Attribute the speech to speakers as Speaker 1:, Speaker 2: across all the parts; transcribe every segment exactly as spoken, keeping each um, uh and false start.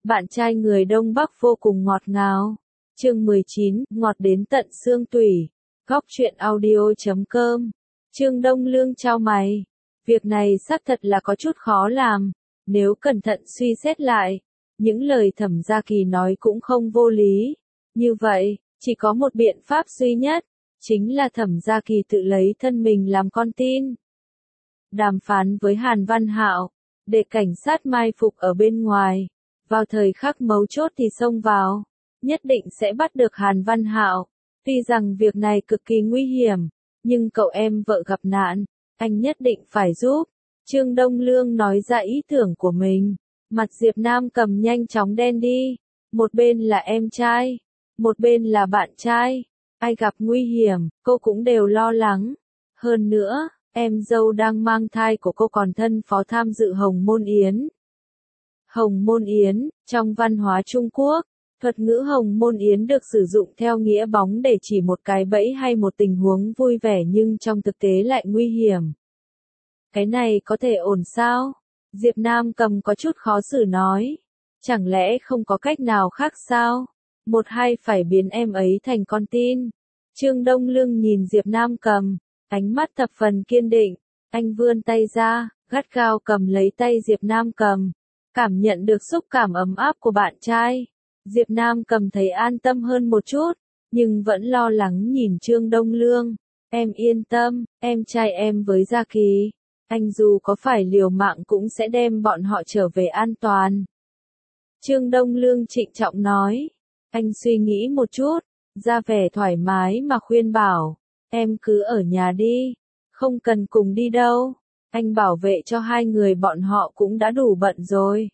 Speaker 1: Bạn trai người Đông Bắc vô cùng ngọt ngào. Chương mười chín, ngọt đến tận xương tủy. Góc truyện audio chấm com. Trương Đông Lương chau mày. Việc này xác thật là có chút khó làm. Nếu cẩn thận suy xét lại, những lời Thẩm Gia Kỳ nói cũng không vô lý. Như vậy, chỉ có một biện pháp duy nhất, chính là Thẩm Gia Kỳ tự lấy thân mình làm con tin. Đàm phán với Hàn Văn Hạo, để cảnh sát mai phục ở bên ngoài, vào thời khắc mấu chốt thì xông vào, nhất định sẽ bắt được Hàn Văn Hạo. Tuy rằng việc này cực kỳ nguy hiểm, nhưng cậu em vợ gặp nạn, anh nhất định phải giúp. Trương Đông Lương nói ra ý tưởng của mình, mặt Diệp Nam cầm nhanh chóng đen đi, một bên là em trai, một bên là bạn trai, ai gặp nguy hiểm, cô cũng đều lo lắng. Hơn nữa, em dâu đang mang thai của cô còn thân phó tham dự Hồng Môn Yến. Hồng Môn Yến, trong văn hóa Trung Quốc, thuật ngữ Hồng Môn Yến được sử dụng theo nghĩa bóng để chỉ một cái bẫy hay một tình huống vui vẻ nhưng trong thực tế lại nguy hiểm. Cái này có thể ổn sao? Diệp Nam cầm có chút khó xử nói. Chẳng lẽ không có cách nào khác sao? Một hai phải biến em ấy thành con tin. Trương Đông Lương nhìn Diệp Nam cầm, ánh mắt thập phần kiên định. Anh vươn tay ra, gắt gao cầm lấy tay Diệp Nam cầm. Cảm nhận được xúc cảm ấm áp của bạn trai. Diệp Nam cầm thấy an tâm hơn một chút, nhưng vẫn lo lắng nhìn Trương Đông Lương. Em yên tâm, em trai em với Gia Kỳ, anh dù có phải liều mạng cũng sẽ đem bọn họ trở về an toàn. Trương Đông Lương trịnh trọng nói. Anh suy nghĩ một chút, ra vẻ thoải mái mà khuyên bảo. Em cứ ở nhà đi, không cần cùng đi đâu. Anh bảo vệ cho hai người bọn họ cũng đã đủ bận rồi.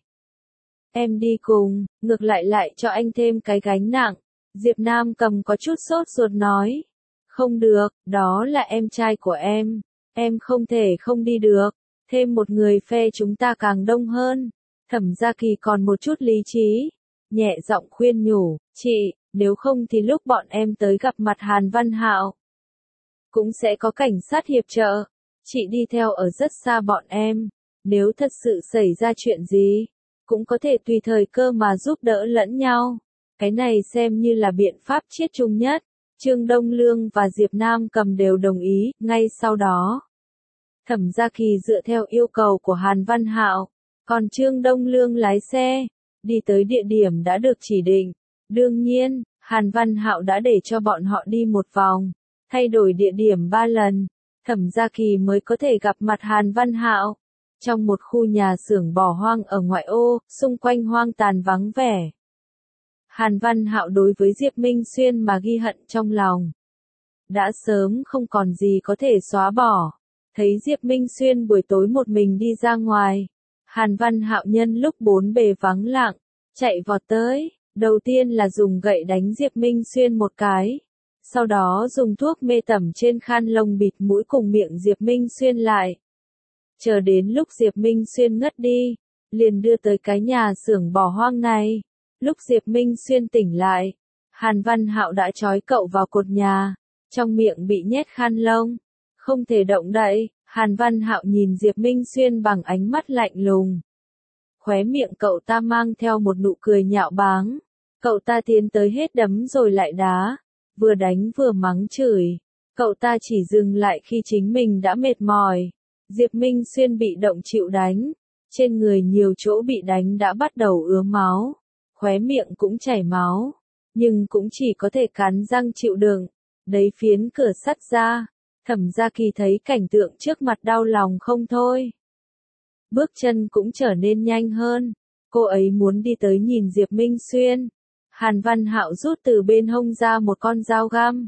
Speaker 1: Em đi cùng, ngược lại lại cho anh thêm cái gánh nặng. Diệp Nam cầm có chút sốt ruột nói. Không được, đó là em trai của em. Em không thể không đi được. Thêm một người phe chúng ta càng đông hơn. Thẩm Gia Kỳ còn một chút lý trí. Nhẹ giọng khuyên nhủ, chị, nếu không thì lúc bọn em tới gặp mặt Hàn Văn Hạo, cũng sẽ có cảnh sát hiệp trợ. Chị đi theo ở rất xa bọn em. Nếu thật sự xảy ra chuyện gì, cũng có thể tùy thời cơ mà giúp đỡ lẫn nhau. Cái này xem như là biện pháp chiết chung nhất. Trương Đông Lương và Diệp Nam cầm đều đồng ý. Ngay sau đó, Thẩm Gia Kỳ dựa theo yêu cầu của Hàn Văn Hạo, còn Trương Đông Lương lái xe, đi tới địa điểm đã được chỉ định. Đương nhiên, Hàn Văn Hạo đã để cho bọn họ đi một vòng, thay đổi địa điểm ba lần, Thẩm Gia Kỳ mới có thể gặp mặt Hàn Văn Hạo. Trong một khu nhà xưởng bỏ hoang ở ngoại ô, xung quanh hoang tàn vắng vẻ. Hàn Văn Hạo đối với Diệp Minh Xuyên mà ghi hận trong lòng. Đã sớm không còn gì có thể xóa bỏ. Thấy Diệp Minh Xuyên buổi tối một mình đi ra ngoài. Hàn Văn Hạo nhân lúc bốn bề vắng lặng, chạy vọt tới. Đầu tiên là dùng gậy đánh Diệp Minh Xuyên một cái. Sau đó dùng thuốc mê tẩm trên khăn lông bịt mũi cùng miệng Diệp Minh Xuyên lại. Chờ đến lúc Diệp Minh Xuyên ngất đi, liền đưa tới cái nhà xưởng bỏ hoang này. Lúc Diệp Minh Xuyên tỉnh lại, Hàn Văn Hạo đã trói cậu vào cột nhà, trong miệng bị nhét khăn lông, không thể động đậy. Hàn Văn Hạo nhìn Diệp Minh Xuyên bằng ánh mắt lạnh lùng. Khóe miệng cậu ta mang theo một nụ cười nhạo báng. Cậu ta tiến tới hết đấm rồi lại đá, vừa đánh vừa mắng chửi. Cậu ta chỉ dừng lại khi chính mình đã mệt mỏi. Diệp Minh Xuyên bị động chịu đánh, trên người nhiều chỗ bị đánh đã bắt đầu ứa máu, khóe miệng cũng chảy máu, nhưng cũng chỉ có thể cắn răng chịu đựng. Đấy phiến cửa sắt ra, Thẩm Gia Kỳ thấy cảnh tượng trước mặt đau lòng không thôi. Bước chân cũng trở nên nhanh hơn, cô ấy muốn đi tới nhìn Diệp Minh Xuyên. Hàn Văn Hạo rút từ bên hông ra một con dao găm,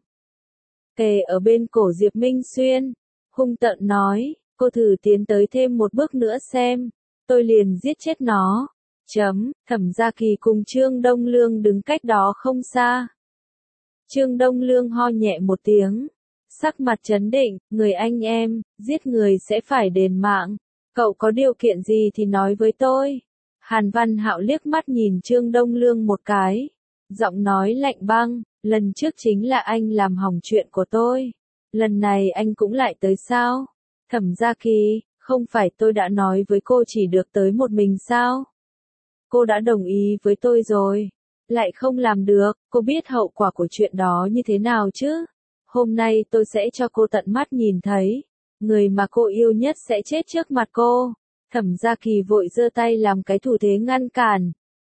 Speaker 1: kề ở bên cổ Diệp Minh Xuyên, hung tợn nói, cô thử tiến tới thêm một bước nữa xem, tôi liền giết chết nó. Chấm, Thẩm Gia Kỳ cùng Trương Đông Lương đứng cách đó không xa. Trương Đông Lương ho nhẹ một tiếng, sắc mặt trấn định, người anh em, giết người sẽ phải đền mạng, cậu có điều kiện gì thì nói với tôi. Hàn Văn Hạo liếc mắt nhìn Trương Đông Lương một cái, giọng nói lạnh băng, lần trước chính là anh làm hỏng chuyện của tôi, lần này anh cũng lại tới sao? Thẩm Gia Kỳ, không phải tôi đã nói với cô chỉ được tới một mình sao? cô đã đồng ý với tôi rồi. Lại không làm được, cô biết hậu quả của chuyện đó như thế nào chứ? Hôm nay tôi sẽ cho cô tận mắt nhìn thấy. Người mà cô yêu nhất sẽ chết trước mặt cô. Thẩm Gia Kỳ vội giơ tay làm cái thủ thế ngăn cản.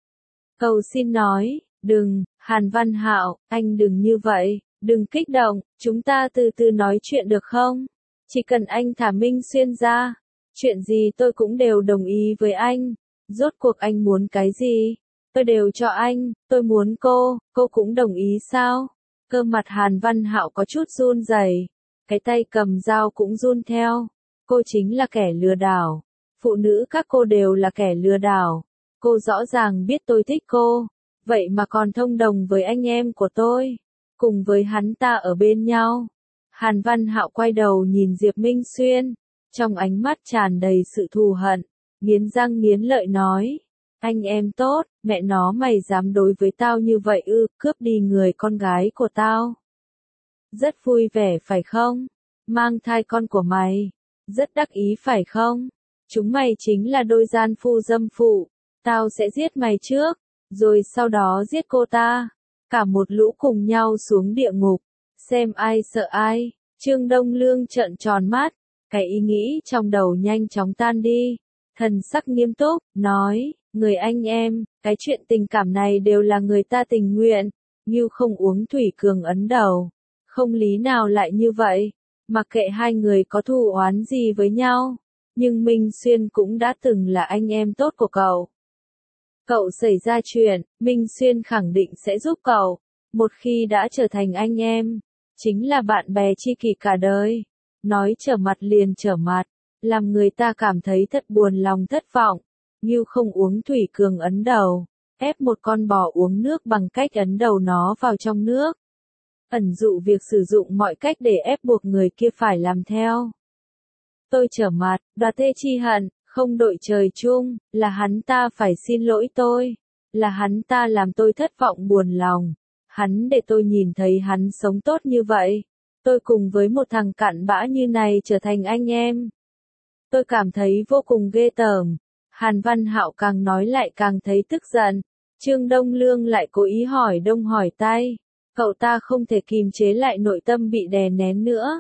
Speaker 1: Cầu xin nói, đừng, Hàn Văn Hạo, anh đừng như vậy, đừng kích động, chúng ta từ từ nói chuyện được không? Chỉ cần anh thả Minh Xuyên ra, chuyện gì tôi cũng đều đồng ý với anh. Rốt cuộc anh muốn cái gì? Tôi đều cho anh, tôi muốn cô, cô cũng đồng ý sao? Cơ mặt Hàn Văn Hạo có chút run rẩy, cái tay cầm dao cũng run theo. Cô chính là kẻ lừa đảo. Phụ nữ các cô đều là kẻ lừa đảo. Cô rõ ràng biết tôi thích cô, vậy mà còn thông đồng với anh em của tôi, cùng với hắn ta ở bên nhau. Hàn Văn Hạo quay đầu nhìn Diệp Minh Xuyên, trong ánh mắt tràn đầy sự thù hận, nghiến răng nghiến lợi nói, anh em tốt, mẹ nó mày dám đối với tao như vậy ư, cướp đi người con gái của tao. Rất vui vẻ phải không? Mang thai con của mày, rất đắc ý phải không? Chúng mày chính là đôi gian phu dâm phụ, tao sẽ giết mày trước, rồi sau đó giết cô ta, cả một lũ cùng nhau xuống địa ngục, xem ai sợ ai. Trương Đông Lương trợn tròn mắt, cái ý nghĩ trong đầu nhanh chóng tan đi, thần sắc nghiêm túc, nói, người anh em, cái chuyện tình cảm này đều là người ta tình nguyện, như không uống thủy cường ấn đầu, không lý nào lại như vậy, mặc kệ hai người có thù oán gì với nhau, nhưng Minh Xuyên cũng đã từng là anh em tốt của cậu. Cậu xảy ra chuyện, Minh Xuyên khẳng định sẽ giúp cậu, một khi đã trở thành anh em, chính là bạn bè tri kỷ cả đời. Nói trở mặt liền trở mặt, làm người ta cảm thấy thật buồn lòng thất vọng, như không uống thủy cường ấn đầu, ép một con bò uống nước bằng cách ấn đầu nó vào trong nước. Ẩn dụ việc sử dụng mọi cách để ép buộc người kia phải làm theo. Tôi trở mặt, đoạt thê chi hận, không đội trời chung, là hắn ta phải xin lỗi tôi, là hắn ta làm tôi thất vọng buồn lòng, hắn để tôi nhìn thấy hắn sống tốt như vậy, tôi cùng với một thằng cặn bã như này trở thành anh em. Tôi cảm thấy vô cùng ghê tởm. Hàn Văn Hạo càng nói lại càng thấy tức giận. Trương Đông Lương lại cố ý hỏi đông hỏi tây. Cậu ta không thể kìm chế lại nội tâm bị đè nén nữa.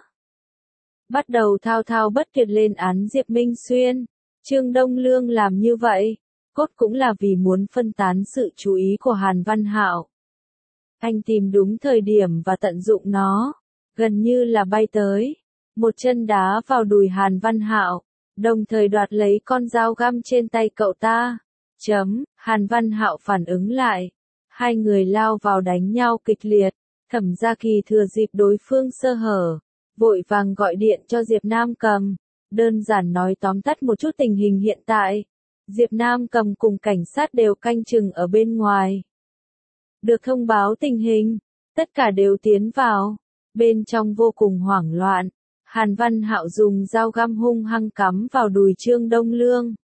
Speaker 1: Bắt đầu thao thao bất tuyệt lên án Diệp Minh Xuyên. Trương Đông Lương làm như vậy, cốt cũng là vì muốn phân tán sự chú ý của Hàn Văn Hạo. Anh tìm đúng thời điểm và tận dụng nó, gần như là bay tới, một chân đá vào đùi Hàn Văn Hạo, đồng thời đoạt lấy con dao găm trên tay cậu ta. Chấm, Hàn Văn Hạo phản ứng lại, hai người lao vào đánh nhau kịch liệt, Thẩm Gia Kỳ thừa dịp đối phương sơ hở, vội vàng gọi điện cho Diệp Nam Cầm, đơn giản nói tóm tắt một chút tình hình hiện tại. Diệp Nam Cầm cùng cảnh sát đều canh chừng ở bên ngoài. Được thông báo tình hình, tất cả đều tiến vào, bên trong vô cùng hoảng loạn. Hàn Văn Hạo dùng dao găm hung hăng cắm vào đùi Trương Đông Lương.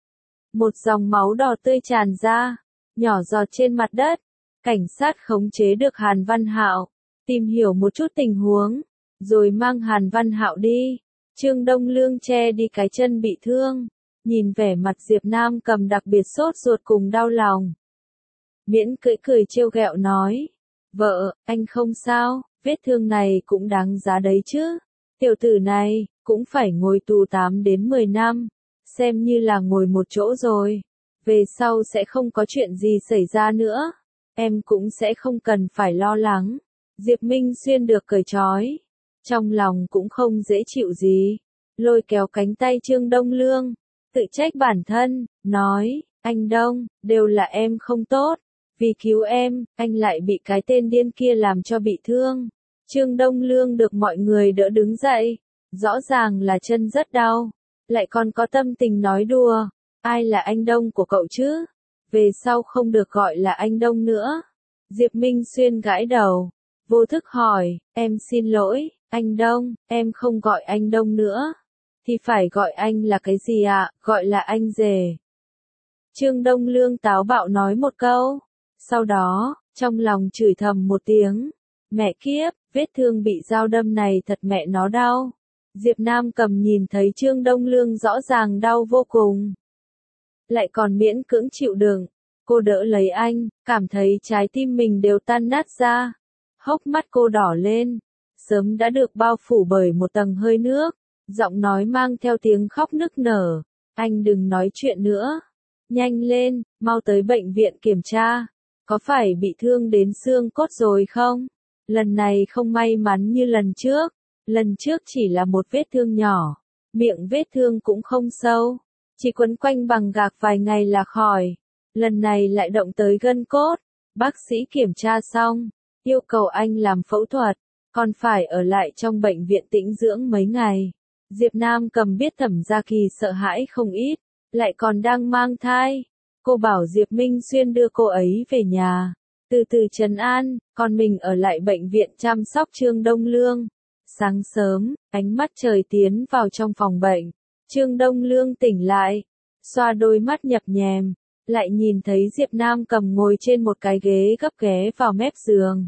Speaker 1: Một dòng máu đỏ tươi tràn ra, nhỏ giọt trên mặt đất. Cảnh sát khống chế được Hàn Văn Hạo, tìm hiểu một chút tình huống, rồi mang Hàn Văn Hạo đi. Trương Đông Lương che đi cái chân bị thương, nhìn vẻ mặt Diệp Nam Cầm đặc biệt sốt ruột cùng đau lòng. Miễn cưỡi cười trêu ghẹo nói, vợ, anh không sao, vết thương này cũng đáng giá đấy chứ. Tiểu tử này, cũng phải ngồi tù tám đến mười năm, xem như là ngồi một chỗ rồi. Về sau sẽ không có chuyện gì xảy ra nữa, em cũng sẽ không cần phải lo lắng. Diệp Minh Xuyên được cởi trói, trong lòng cũng không dễ chịu gì, lôi kéo cánh tay Trương Đông Lương, tự trách bản thân, nói, anh Đông, đều là em không tốt, vì cứu em, anh lại bị cái tên điên kia làm cho bị thương. Trương Đông Lương được mọi người đỡ đứng dậy, rõ ràng là chân rất đau, lại còn có tâm tình nói đùa, ai là anh Đông của cậu chứ? Về sau không được gọi là anh Đông nữa. Diệp Minh Xuyên gãi đầu, vô thức hỏi, em xin lỗi, anh Đông, em không gọi anh Đông nữa. Thì phải gọi anh là cái gì ạ, à? Gọi là anh rể. Trương Đông Lương táo bạo nói một câu, sau đó, trong lòng chửi thầm một tiếng, mẹ kiếp, vết thương bị dao đâm này thật mẹ nó đau. Diệp Nam Cầm nhìn thấy Trương Đông Lương rõ ràng đau vô cùng, lại còn miễn cưỡng chịu đựng, Cô đỡ lấy anh, cảm thấy trái tim mình đều tan nát ra. Hốc mắt cô đỏ lên, sớm đã được bao phủ bởi một tầng hơi nước, giọng nói mang theo tiếng khóc nức nở. Anh đừng nói chuyện nữa. Nhanh lên, mau tới bệnh viện kiểm tra. Có phải bị thương đến xương cốt rồi không? Lần này không may mắn như lần trước. Lần trước chỉ là một vết thương nhỏ. Miệng vết thương cũng không sâu. Chỉ quấn quanh bằng gạc vài ngày là khỏi. Lần này lại động tới gân cốt. Bác sĩ kiểm tra xong, yêu cầu anh làm phẫu thuật, còn phải ở lại trong bệnh viện tĩnh dưỡng mấy ngày. Diệp Nam Cầm biết Thẩm Gia Kỳ sợ hãi không ít, lại còn đang mang thai. Cô bảo Diệp Minh Xuyên đưa cô ấy về nhà, từ từ trấn an, còn mình ở lại bệnh viện chăm sóc Trương Đông Lương. Sáng sớm, ánh mắt trời tiến vào trong phòng bệnh. Trương Đông Lương tỉnh lại, xoa đôi mắt nhập nhèm, lại nhìn thấy Diệp Nam Cầm ngồi trên một cái ghế gấp ghé vào mép giường.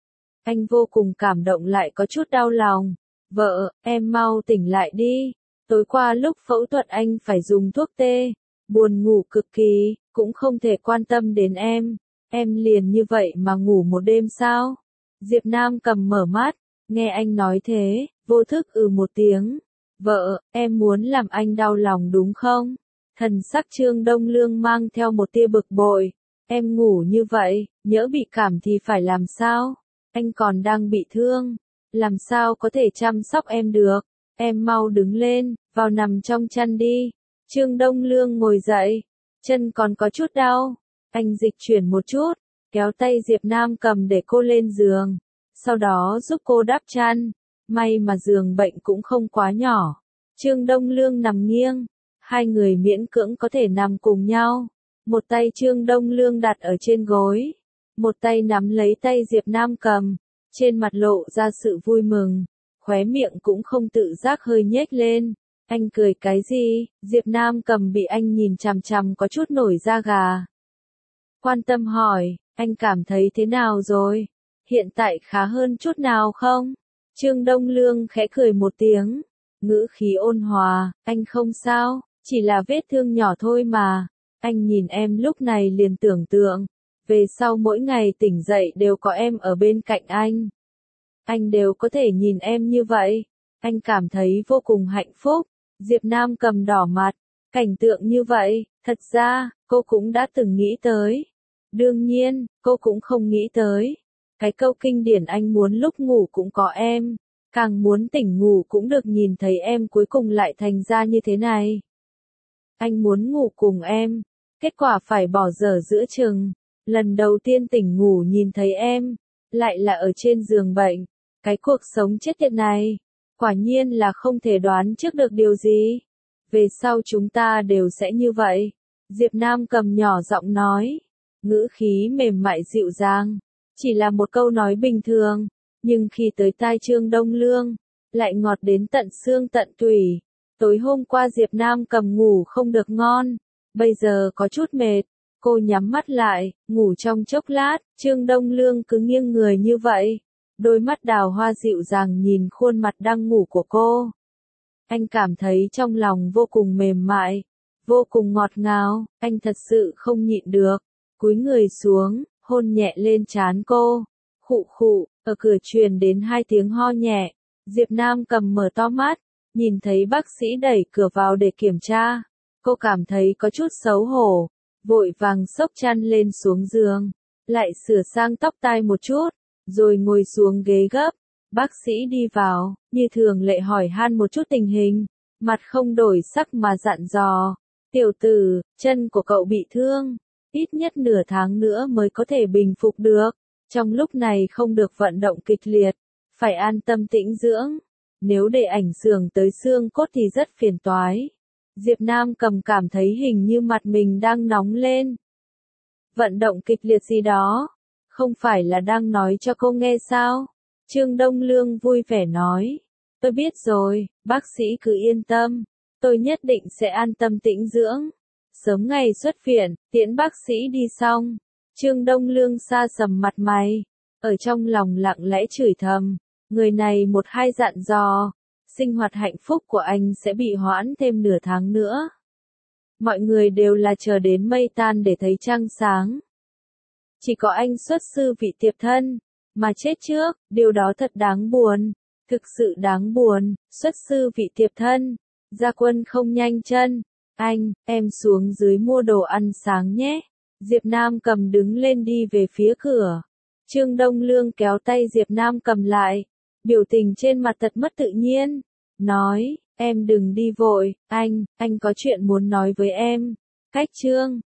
Speaker 1: Anh vô cùng cảm động lại có chút đau lòng. Vợ, em mau tỉnh lại đi. Tối qua lúc phẫu thuật anh phải dùng thuốc tê, buồn ngủ cực kỳ, cũng không thể quan tâm đến em. Em liền như vậy mà ngủ một đêm sao? Diệp Nam Cầm mở mắt, nghe anh nói thế, vô thức ừ một tiếng. Vợ, em muốn làm anh đau lòng đúng không? Thần sắc Trương Đông Lương mang theo một tia bực bội. Em ngủ như vậy, nhỡ bị cảm thì phải làm sao? Anh còn đang bị thương, làm sao có thể chăm sóc em được? Em mau đứng lên, vào nằm trong chăn đi. Trương Đông Lương ngồi dậy, chân còn có chút đau. Anh dịch chuyển một chút, kéo tay Diệp Nam Cầm để cô lên giường, sau đó giúp cô đắp chăn. May mà giường bệnh cũng không quá nhỏ. Trương Đông Lương nằm nghiêng, hai người miễn cưỡng có thể nằm cùng nhau. Một tay Trương Đông Lương đặt ở trên gối, một tay nắm lấy tay Diệp Nam Cầm, trên mặt lộ ra sự vui mừng, khóe miệng cũng không tự giác hơi nhếch lên. Anh cười cái gì? Diệp Nam Cầm bị anh nhìn chằm chằm có chút nổi da gà. Quan tâm hỏi, anh cảm thấy thế nào rồi? Hiện tại khá hơn chút nào không? Trương Đông Lương khẽ cười một tiếng, ngữ khí ôn hòa, anh không sao, chỉ là vết thương nhỏ thôi mà. Anh nhìn em lúc này liền tưởng tượng, về sau mỗi ngày tỉnh dậy đều có em ở bên cạnh anh. Anh đều có thể nhìn em như vậy. Anh cảm thấy vô cùng hạnh phúc. Diệp Nam Cầm đỏ mặt. Cảnh tượng như vậy, thật ra, cô cũng đã từng nghĩ tới. Đương nhiên, cô cũng không nghĩ tới. Cái câu kinh điển anh muốn lúc ngủ cũng có em. Càng muốn tỉnh ngủ cũng được nhìn thấy em cuối cùng lại thành ra như thế này. Anh muốn ngủ cùng em. Kết quả phải bỏ dở giữa chừng. Lần đầu tiên tỉnh ngủ nhìn thấy em, lại là ở trên giường bệnh. Cái cuộc sống chết tiệt này, quả nhiên là không thể đoán trước được điều gì. Về sau chúng ta đều sẽ như vậy. Diệp Nam Cầm nhỏ giọng nói, ngữ khí mềm mại dịu dàng. Chỉ là một câu nói bình thường, nhưng khi tới tai Trương Đông Lương, lại ngọt đến tận xương tận tủy. Tối hôm qua Diệp Nam Cầm ngủ không được ngon, bây giờ có chút mệt. Cô nhắm mắt lại, ngủ trong chốc lát, Trương Đông Lương cứ nghiêng người như vậy. Đôi mắt đào hoa dịu dàng nhìn khuôn mặt đang ngủ của cô. Anh cảm thấy trong lòng vô cùng mềm mại, vô cùng ngọt ngào, anh thật sự không nhịn được. Cúi người xuống, hôn nhẹ lên trán cô. Khụ khụ, ở cửa truyền đến hai tiếng ho nhẹ. Diệp Nam Cầm mở to mắt, nhìn thấy bác sĩ đẩy cửa vào để kiểm tra. Cô cảm thấy có chút xấu hổ, vội vàng xốc chăn lên xuống giường, lại sửa sang tóc tai một chút, rồi ngồi xuống ghế gấp. Bác sĩ đi vào, như thường lệ hỏi han một chút tình hình, mặt không đổi sắc mà dặn dò. Tiểu tử, chân của cậu bị thương, ít nhất nửa tháng nữa mới có thể bình phục được. Trong lúc này không được vận động kịch liệt, phải an tâm tĩnh dưỡng. Nếu để ảnh hưởng tới xương cốt thì rất phiền toái. Diệp Nam Cầm cảm thấy hình như mặt mình đang nóng lên. Vận động kịch liệt gì đó? Không phải là đang nói cho cô nghe sao? Trương Đông Lương vui vẻ nói. Tôi biết rồi, bác sĩ cứ yên tâm. Tôi nhất định sẽ an tâm tĩnh dưỡng. Sớm ngày xuất viện, tiễn bác sĩ đi xong. Trương Đông Lương sa sầm mặt mày. Ở trong lòng lặng lẽ chửi thầm. Người này một hai dặn dò. Sinh hoạt hạnh phúc của anh sẽ bị hoãn thêm nửa tháng nữa. Mọi người đều là chờ đến mây tan để thấy trăng sáng. Chỉ có anh xuất sư vị tiệp thân, mà chết trước, điều đó thật đáng buồn. Thực sự đáng buồn, xuất sư vị tiệp thân. Gia Quân không nhanh chân. Anh, em xuống dưới mua đồ ăn sáng nhé. Diệp Nam Cầm đứng lên đi về phía cửa. Trương Đông Lương kéo tay Diệp Nam Cầm lại. Biểu tình trên mặt thật mất tự nhiên. Nói, em đừng đi vội, anh, anh có chuyện muốn nói với em. Cách Trương.